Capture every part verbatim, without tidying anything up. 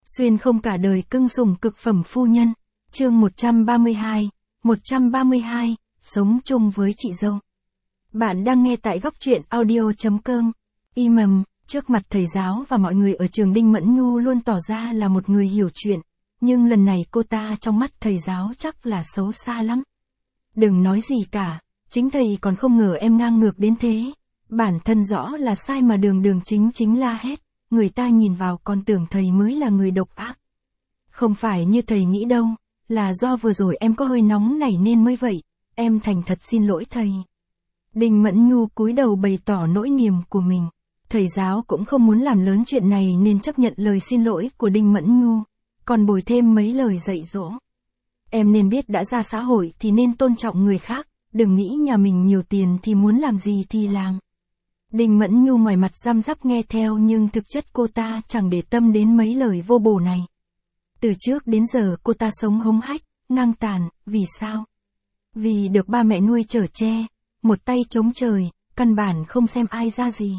Xuyên không cả đời cưng sủng cực phẩm phu nhân. Chương một trăm ba mươi hai, một trăm ba mươi hai, sống chung với chị dâu. Bạn đang nghe tại góc truyện audio.com. Y mầm, trước mặt thầy giáo và mọi người ở trường, Đinh Mẫn Nhu luôn tỏ ra là một người hiểu chuyện, nhưng lần này cô ta trong mắt thầy giáo chắc là xấu xa lắm. Đừng nói gì cả, chính thầy còn không ngờ em ngang ngược đến thế. Bản thân rõ là sai mà đường đường chính chính la hét, người ta nhìn vào còn tưởng thầy mới là người độc ác. Không phải như thầy nghĩ đâu, là do vừa rồi em có hơi nóng nảy nên mới vậy, em thành thật xin lỗi thầy. Đinh Mẫn Nhu cúi đầu bày tỏ nỗi niềm của mình. Thầy giáo cũng không muốn làm lớn chuyện này nên chấp nhận lời xin lỗi của Đinh Mẫn Nhu, còn bồi thêm mấy lời dạy dỗ. Em nên biết đã ra xã hội thì nên tôn trọng người khác, đừng nghĩ nhà mình nhiều tiền thì muốn làm gì thì làm. Đinh Mẫn Nhu ngoài mặt răm rắp nghe theo nhưng thực chất cô ta chẳng để tâm đến mấy lời vô bổ này. Từ trước đến giờ cô ta sống hống hách, ngang tàn, vì sao? Vì được ba mẹ nuôi chở che, một tay chống trời, căn bản không xem ai ra gì.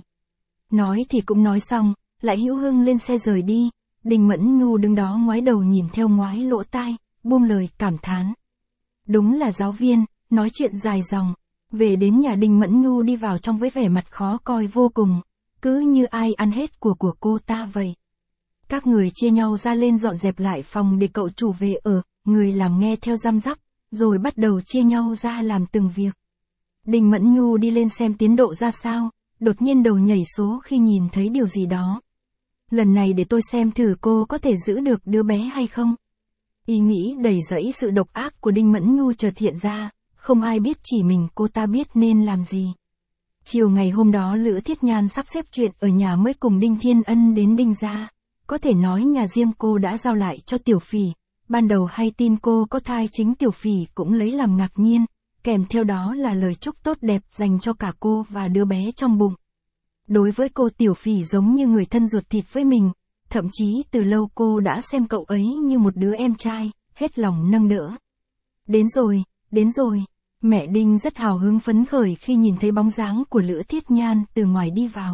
Nói thì cũng nói xong, lại hữu hưng lên xe rời đi. Đinh Mẫn Nhu đứng đó ngoái đầu nhìn theo ngoái lỗ tai, buông lời cảm thán. Đúng là giáo viên, nói chuyện dài dòng. Về đến nhà, Đinh Mẫn Nhu đi vào trong với vẻ mặt khó coi vô cùng, cứ như ai ăn hết của của cô ta vậy. Các người chia nhau ra lên dọn dẹp lại phòng để cậu chủ về ở, người làm nghe theo răm rắp, rồi bắt đầu chia nhau ra làm từng việc. Đinh Mẫn Nhu đi lên xem tiến độ ra sao, đột nhiên đầu nhảy số khi nhìn thấy điều gì đó. Lần này để tôi xem thử cô có thể giữ được đứa bé hay không. Ý nghĩ đầy rẫy sự độc ác của Đinh Mẫn Nhu chợt hiện ra. Không ai biết, chỉ mình cô ta biết nên làm gì. Chiều ngày hôm đó Lữ Thiết Nhan sắp xếp chuyện ở nhà mới cùng Đinh Thiên Ân đến Đinh gia. Có thể nói nhà riêng cô đã giao lại cho Tiểu Phỉ. Ban đầu hay tin cô có thai, chính Tiểu Phỉ cũng lấy làm ngạc nhiên, kèm theo đó là lời chúc tốt đẹp dành cho cả cô và đứa bé trong bụng. Đối với cô, Tiểu Phỉ giống như người thân ruột thịt với mình, thậm chí từ lâu cô đã xem cậu ấy như một đứa em trai, hết lòng nâng đỡ. Đến rồi, đến rồi. Mẹ Đinh rất hào hứng phấn khởi khi nhìn thấy bóng dáng của Lữ Thiết Nhan từ ngoài đi vào.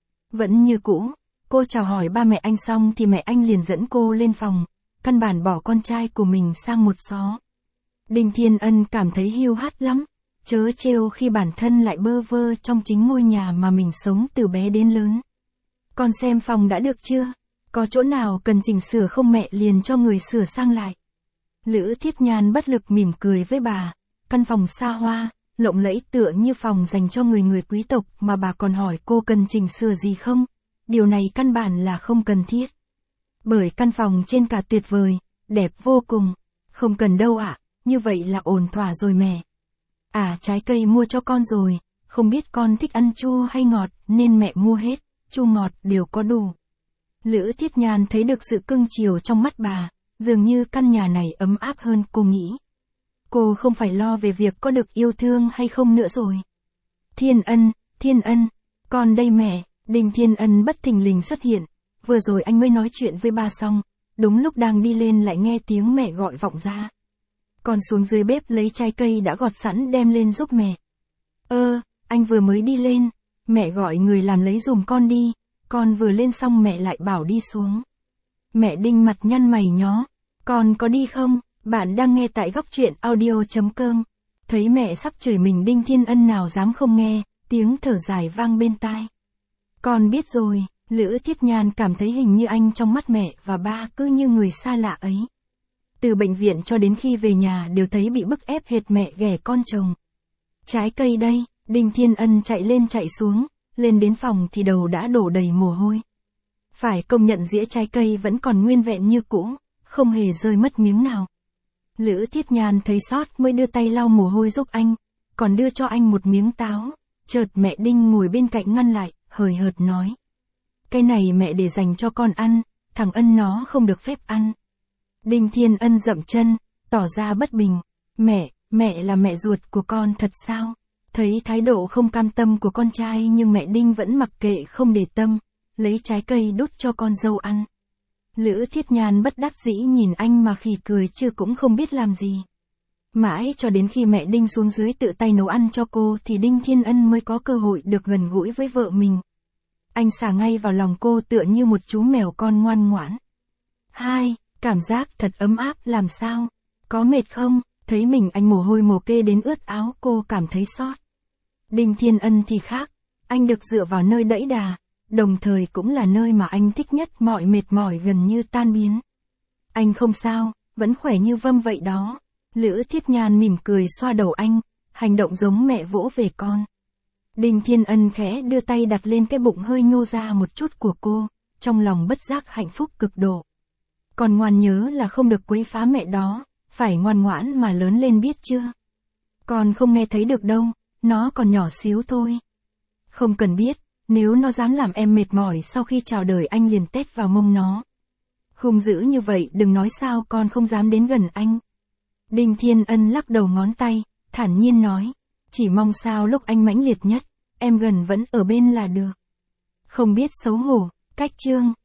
Vẫn như cũ, cô chào hỏi ba mẹ anh xong thì mẹ anh liền dẫn cô lên phòng, căn bản bỏ con trai của mình sang một xó. Đinh Thiên Ân cảm thấy hiu hắt lắm, chớ trêu khi bản thân lại bơ vơ trong chính ngôi nhà mà mình sống từ bé đến lớn. Con xem phòng đã được chưa? Có chỗ nào cần chỉnh sửa không mẹ liền cho người sửa sang lại. Lữ Thiết Nhan bất lực mỉm cười với bà. Căn phòng xa hoa, lộng lẫy tựa như phòng dành cho người người quý tộc mà bà còn hỏi cô cần chỉnh sửa gì không? Điều này căn bản là không cần thiết. Bởi căn phòng trên cả tuyệt vời, đẹp vô cùng. Không cần đâu ạ, như vậy là ổn thỏa rồi mẹ. À, trái cây mua cho con rồi, không biết con thích ăn chua hay ngọt nên mẹ mua hết, chua ngọt đều có đủ. Lữ Thiết Nhan thấy được sự cưng chiều trong mắt bà, dường như căn nhà này ấm áp hơn cô nghĩ. Cô không phải lo về việc có được yêu thương hay không nữa rồi. Thiên Ân, Thiên Ân, con đây mẹ. Đinh Thiên Ân bất thình lình xuất hiện. Vừa rồi anh mới nói chuyện với ba xong, đúng lúc đang đi lên lại nghe tiếng mẹ gọi vọng ra. Con xuống dưới bếp lấy trái cây đã gọt sẵn đem lên giúp mẹ. Ơ, anh vừa mới đi lên, mẹ gọi người làm lấy dùm con đi, con vừa lên xong mẹ lại bảo đi xuống. Mẹ Đinh mặt nhăn mày nhó, con có đi không? Bạn đang nghe tại góc truyện audio.com. Thấy mẹ sắp chửi mình, Đinh Thiên Ân nào dám không nghe, tiếng thở dài vang bên tai. Con biết rồi. Lữ Thiết Nhan cảm thấy hình như anh trong mắt mẹ và ba cứ như người xa lạ ấy. Từ bệnh viện cho đến khi về nhà đều thấy bị bức ép hệt mẹ ghẻ con chồng. Trái cây đây. Đinh Thiên Ân chạy lên chạy xuống, lên đến phòng thì đầu đã đổ đầy mồ hôi. Phải công nhận dĩa trái cây vẫn còn nguyên vẹn như cũ, không hề rơi mất miếng nào. Lữ Thiết Nhan thấy sót mới đưa tay lau mồ hôi giúp anh, còn đưa cho anh một miếng táo. Chợt mẹ Đinh ngồi bên cạnh ngăn lại, hời hợt nói. Cái này mẹ để dành cho con ăn, thằng Ân nó không được phép ăn. Đinh Thiên Ân dậm chân, tỏ ra bất bình. Mẹ, mẹ là mẹ ruột của con thật sao? Thấy thái độ không cam tâm của con trai nhưng mẹ Đinh vẫn mặc kệ không để tâm, lấy trái cây đút cho con dâu ăn. Lữ Thiết Nhan bất đắc dĩ nhìn anh mà khì cười chứ cũng không biết làm gì. Mãi cho đến khi mẹ Đinh xuống dưới tự tay nấu ăn cho cô thì Đinh Thiên Ân mới có cơ hội được gần gũi với vợ mình. Anh xả ngay vào lòng cô tựa như một chú mèo con ngoan ngoãn. Hai, cảm giác thật ấm áp làm sao? Có mệt không? Thấy mình anh mồ hôi mồ kê đến ướt áo cô cảm thấy xót. Đinh Thiên Ân thì khác, anh được dựa vào nơi đẫy đà, đồng thời cũng là nơi mà anh thích nhất, mọi mệt mỏi gần như tan biến. Anh không sao, vẫn khỏe như vâm vậy đó. Lữ Thiết Nhan mỉm cười xoa đầu anh, hành động giống mẹ vỗ về con. Đinh Thiên Ân khẽ đưa tay đặt lên cái bụng hơi nhô ra một chút của cô, trong lòng bất giác hạnh phúc cực độ. Còn ngoan nhớ là không được quấy phá mẹ đó, phải ngoan ngoãn mà lớn lên biết chưa? Con không nghe thấy được đâu, nó còn nhỏ xíu thôi. Không cần biết, nếu nó dám làm em mệt mỏi sau khi chào đời anh liền tét vào mông nó. Hung dữ như vậy đừng nói sao con không dám đến gần anh. Đinh Thiên Ân lắc đầu ngón tay, thản nhiên nói, chỉ mong sao lúc anh mãnh liệt nhất, em gần vẫn ở bên là được. Không biết xấu hổ, cách trương.